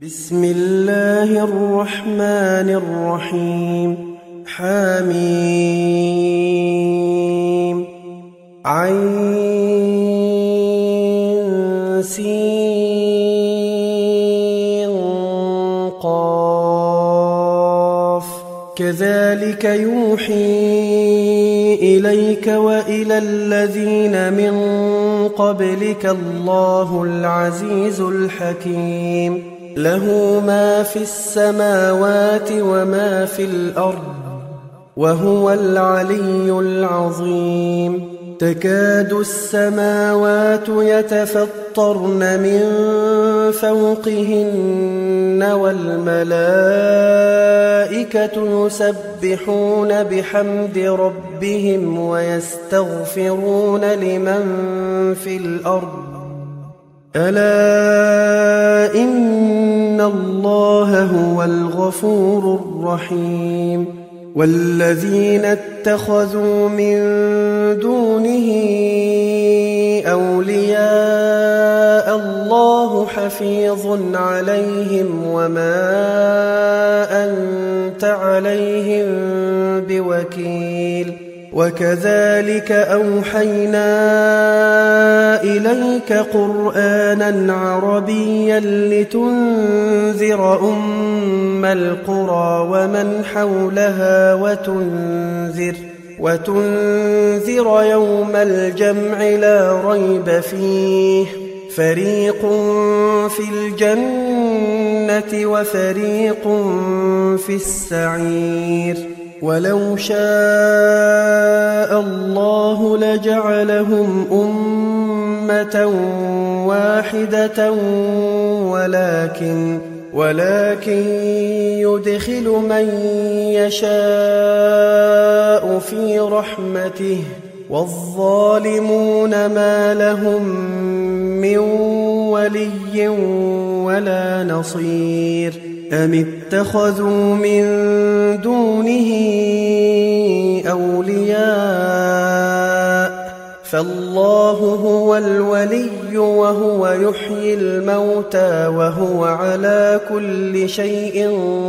بسم الله الرحمن الرحيم. حميم عين سين قاف كذلك يوحي إليك وإلى الذين من قبلك الله العزيز الحكيم له ما في السماوات وما في الأرض وهو العلي العظيم تكاد السماوات يتفطرن من فوقهن والملائكة يسبحون بحمد ربهم ويستغفرون لمن في الأرض ألا إن الله هو الغفور الرحيم والذين اتخذوا من دونه أولياء الله حفيظ عليهم وما أنت عليهم بوكيل وكذلك أوحينا إليك قرآنا عربيا لتنذر أم القرى ومن حولها وتنذر يوم الجمع لا ريب فيه فريق في الجنة وفريق في السعير ولو شاء الله لجعلهم أمة واحدة ولكن يدخل من يشاء في رحمته والظالمون ما لهم من ولي ولا نصير أم اتخذوا من دونه أولياء فالله هو الولي وهو يحيي الموتى وهو على كل شيء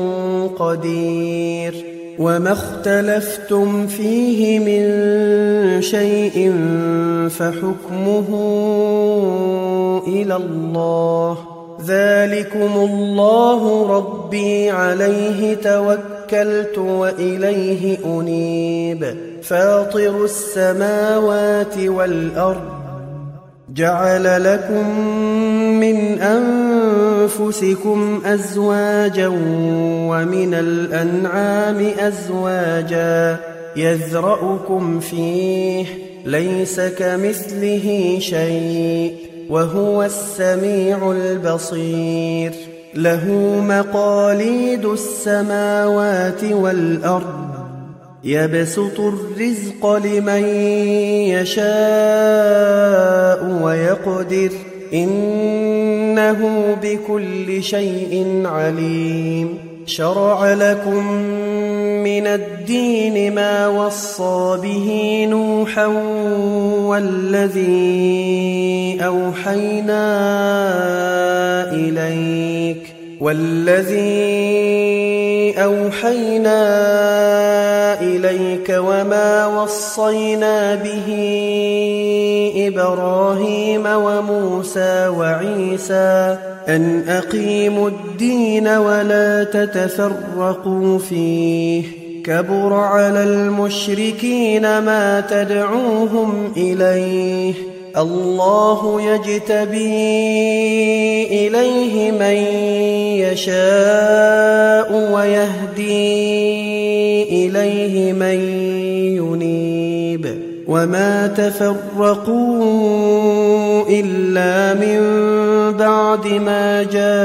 قدير وما اختلفتم فيه من شيء فحكمه إلى الله ذلكم الله ربي عليه توكلت وإليه أنيب فاطر السماوات والأرض جعل لكم من أنفسكم أزواجا ومن الأنعام أزواجا يذرأكم فيه ليس كمثله شيء وهو السميع البصير له مقاليد السماوات والأرض يبسط الرزق لمن يشاء ويقدر إنه بكل شيء عليم شرع لكم من الدين ما وصى به نوحا والذي أوحينا إليك وما وصينا به إبراهيم وموسى وعيسى أن أقيموا الدين ولا تتفرقوا فيه كبر على المشركين ما تدعوهم إليه الله يجتبي إليه من يشاء ويهدي إليه من ينيب وما تفرقوا إلا من بعد ما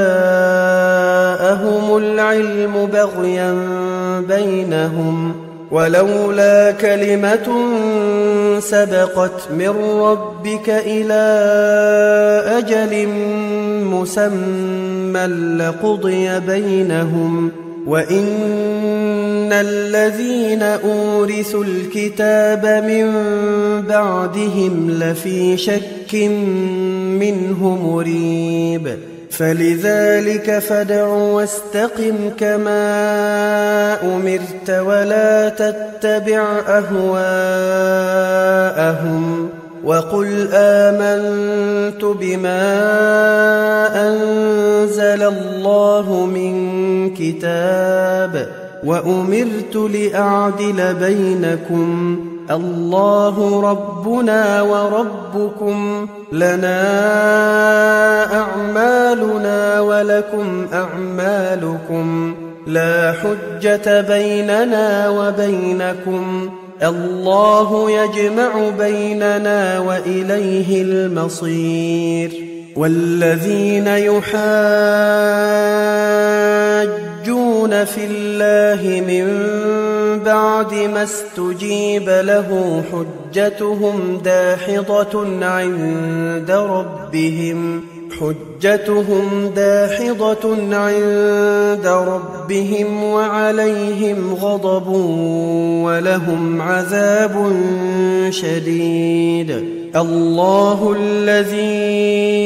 جاءهم العلم بغيا بينهم ولولا كلمة سبقت من ربك إلى أجل مسمى لقضي بينهم وإن الذين أورثوا الكتاب من بعدهم لفي شك منه مريب فلذلك فادع واستقم كما أمرت ولا تتبع أهواءهم وقل آمنت بما أنزل الله من كتاب وأمرت لأعدل بينكم الله ربنا وربكم لنا أعمالنا ولكم أعمالكم لا حجة بيننا وبينكم الله يجمع بيننا وإليه المصير والذين يحاجون في الله من بعد ما استجيب له حجتهم داحضة عند ربهم وعليهم غضب ولهم عذاب شديد الله الذي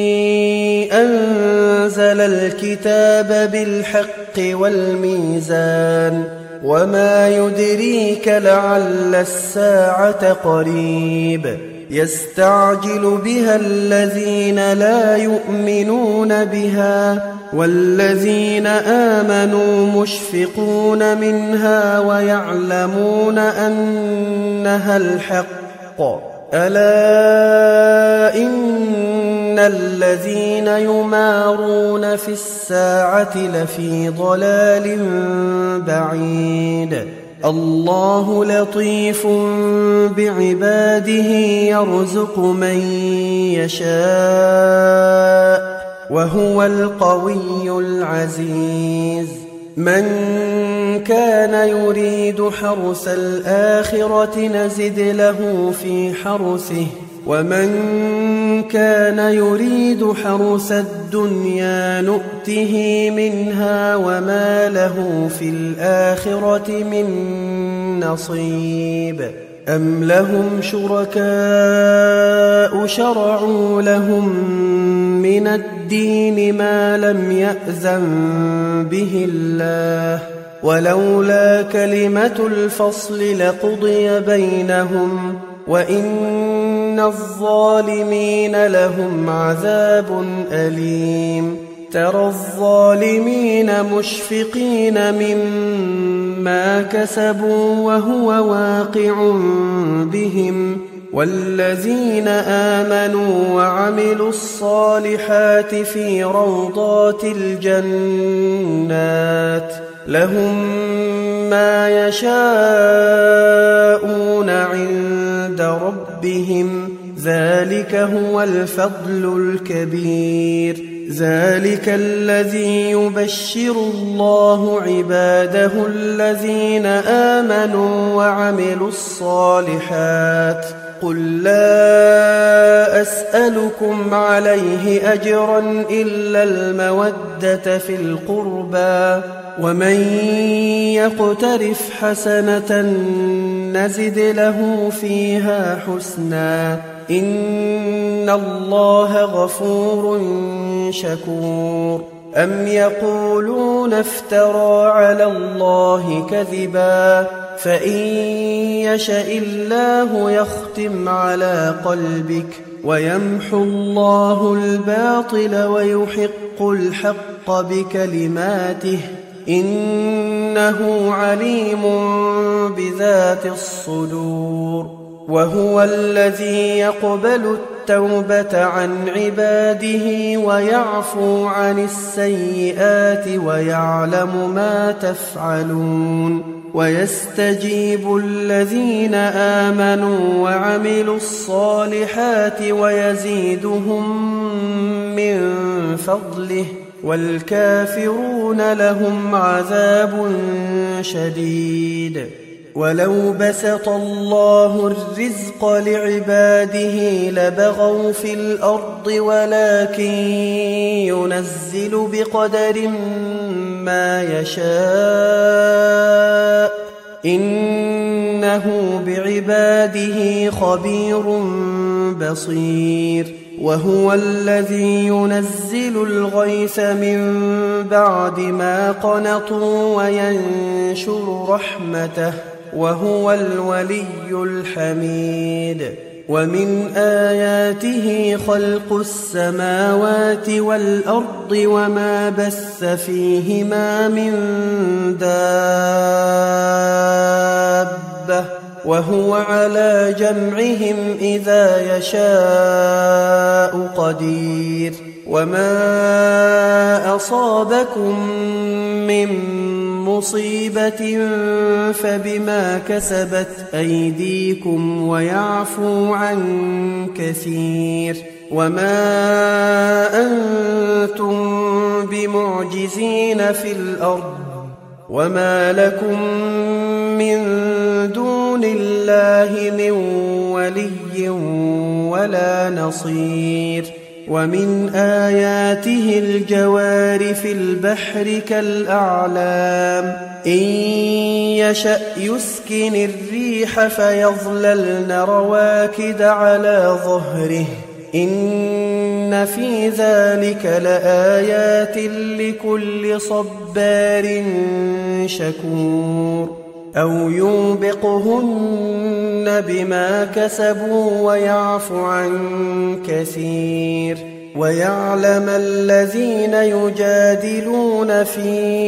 أنزل الكتاب بالحق والميزان وما يدريك لعل الساعة قريب يستعجل بها الذين لا يؤمنون بها والذين آمنوا مشفقون منها ويعلمون أنها الحق ألا إن الذين يمارون في الساعة لفي ضلال بعيد الله لطيف بعباده يرزق من يشاء وهو القوي العزيز من كان يريد حرث الآخرة نزد له في حرثه ومن كان يريد حرث الدنيا نؤته منها وما له في الآخرة من نصيب أم لهم شركاء شرعوا لهم من الدين ما لم يأذن به الله ولولا كلمة الفصل لقضي بينهم وإن الظالمين لهم عذاب أليم ترى الظالمين مشفقين مما كسبوا وهو واقع بهم والذين آمنوا وعملوا الصالحات في روضات الجنات لهم ما يشاءون عند ربهم ذلك هو الفضل الكبير ذلك الذي يبشر الله عباده الذين آمنوا وعملوا الصالحات قل لا أسألكم عليه أجرا إلا المودة في القربى ومن يقترف حسنة نزد له فيها حسنا إن الله غفور شكور أم يقولون افترى على الله كذبا فإن يشأ الله يختم على قلبك ويمحو الله الباطل ويحق الحق بكلماته إنه عليم بذات الصدور وهو الذي يقبل التوبة عن عباده ويعفو عن السيئات ويعلم ما تفعلون ويستجيب الذين آمنوا وعملوا الصالحات ويزيدهم من فضله والكافرون لهم عذاب شديد ولو بسط الله الرزق لعباده لبغوا في الأرض ولكن ينزل بقدر ما يشاء إنه بعباده خبير بصير وهو الذي ينزل الغيث من بعد ما قنطوا وينشر رحمته وهو الولي الحميد ومن آياته خلق السماوات والأرض وما بث فيهما من دابة وهو على جمعهم إذا يشاء قدير وما أصابكم من مصيبة فبما كسبت أيديكم ويعفو عن كثير وما أنتم بمعجزين في الأرض وما لكم من دون الله من ولي ولا نصير ومن آياته الجوار في البحر كالأعلام إن يشأ يسكن الريح فيظللن رواكد على ظهره إن في ذلك لآيات لكل صبار شكور أو يوبقهن بما كسبوا ويعفو عن كثير ويعلم الذين يجادلون في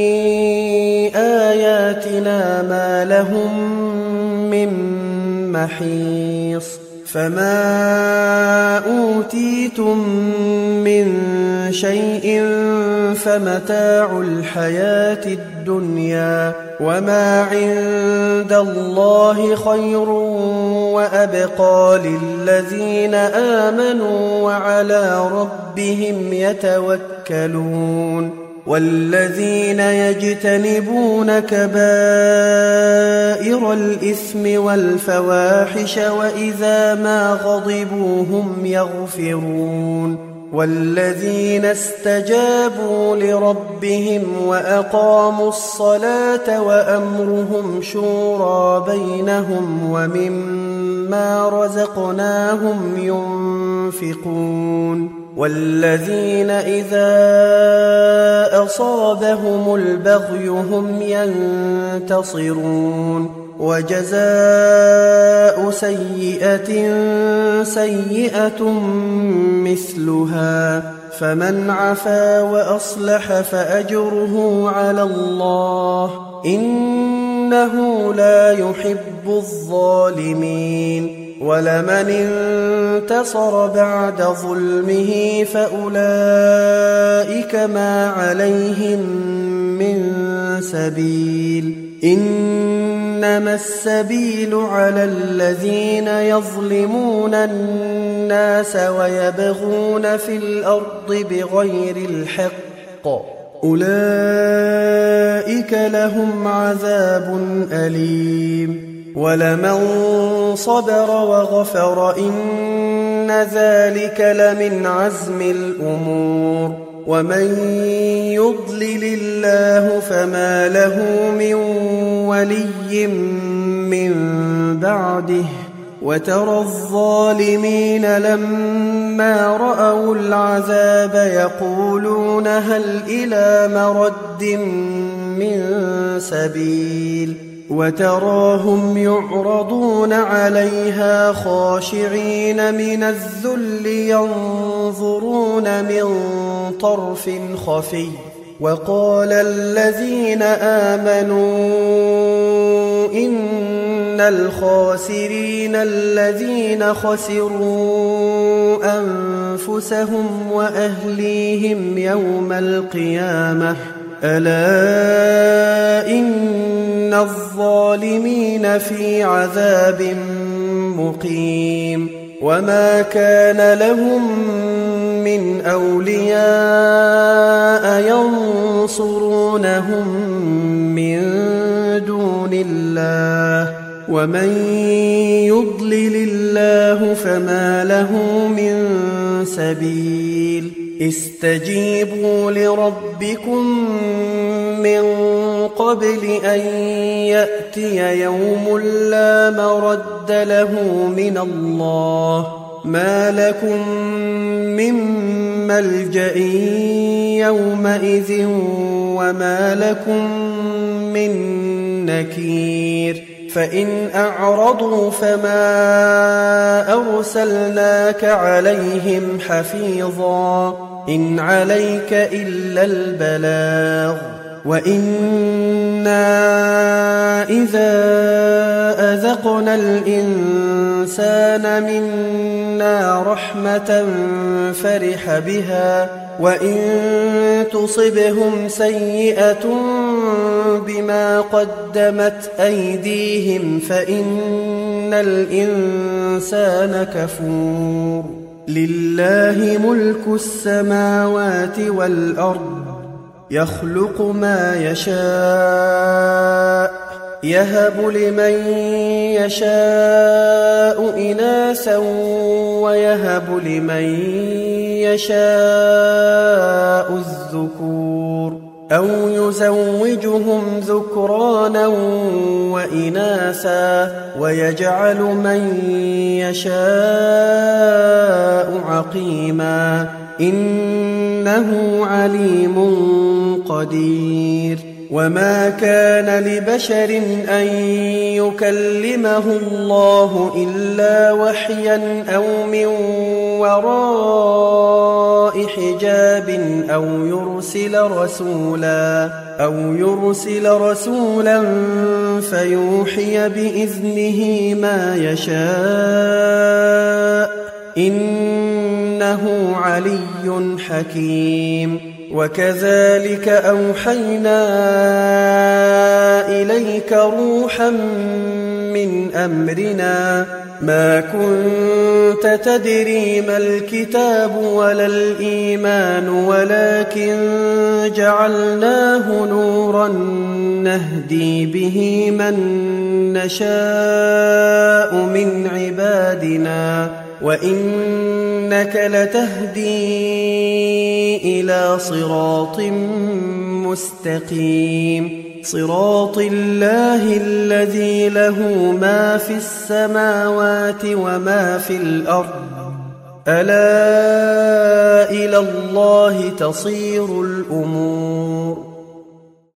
آياتنا ما لهم من محيص فما أوتيتم من شيء فمتاع الحياة الدنيا وما عند الله خير وأبقى للذين آمنوا وعلى ربهم يتوكلون والذين يجتنبون كبائر الإثم والفواحش وإذا ما غضبوا هم يغفرون والذين استجابوا لربهم وأقاموا الصلاة وأمرهم شورى بينهم ومما رزقناهم ينفقون والذين إذا أصابهم البغي هم ينتصرون وجزاء سيئة سيئة مثلها فمن عفا وأصلح فأجره على الله إنه لا يحب الظالمين ولمن انتصر بعد ظلمه فأولئك ما عليهم من سبيل إنما السبيل على الذين يظلمون الناس ويبغون في الأرض بغير الحق أولئك لهم عذاب أليم ولمن صبر وغفر إن ذلك لمن عزم الأمور ومن يضلل الله فما له من ولي من بعده وترى الظالمين لما رأوا العذاب يقولون هل إلى مرد من سبيل وتراهم يعرضون عليها خاشعين من الذل ينظرون من طرف خفي وقال الذين آمنوا إن الخاسرين الذين خسروا أنفسهم وأهليهم يوم القيامة ألا إن الظالمين في عذاب مقيم وما كان لهم من أولياء ينصرونهم من دون الله ومن يضلل الله فما له من سبيل استجيبوا لربكم من قبل أن يأتي يوم لا مرد له من الله ما لكم من ملجأ يومئذ وما لكم من نكير فإن أعرضوا فما أرسلناك عليهم حفيظا إن عليك إلا البلاغ وإنا إذا أذقنا الإنسان منا رحمة فرح بها وإن تصبهم سيئة بما قدمت أيديهم فإن الإنسان كفور لله ملك السماوات والأرض يخلق ما يشاء يهب لمن يشاء إناثا ويهب لمن يشاء الذكور أو يزوجهم ذكرانا وإناثا ويجعل من يشاء عقيما إنه عليم قدير وما كان لبشر أن يكلمه الله إلا وحيا أو من وراء حجاب أو يرسل رسولا فيوحي بإذنه ما يشاء إنه علي حكيم وكذلك أوحينا إليك روحا من أمرنا ما كنت تدري ما الكتاب ولا الإيمان ولكن جعلناه نورا نهدي به من نشاء من عبادنا وإنك لتهدي إلى صراط مستقيم صراط الله الذي له ما في السماوات وما في الأرض ألا إلى الله تصير الأمور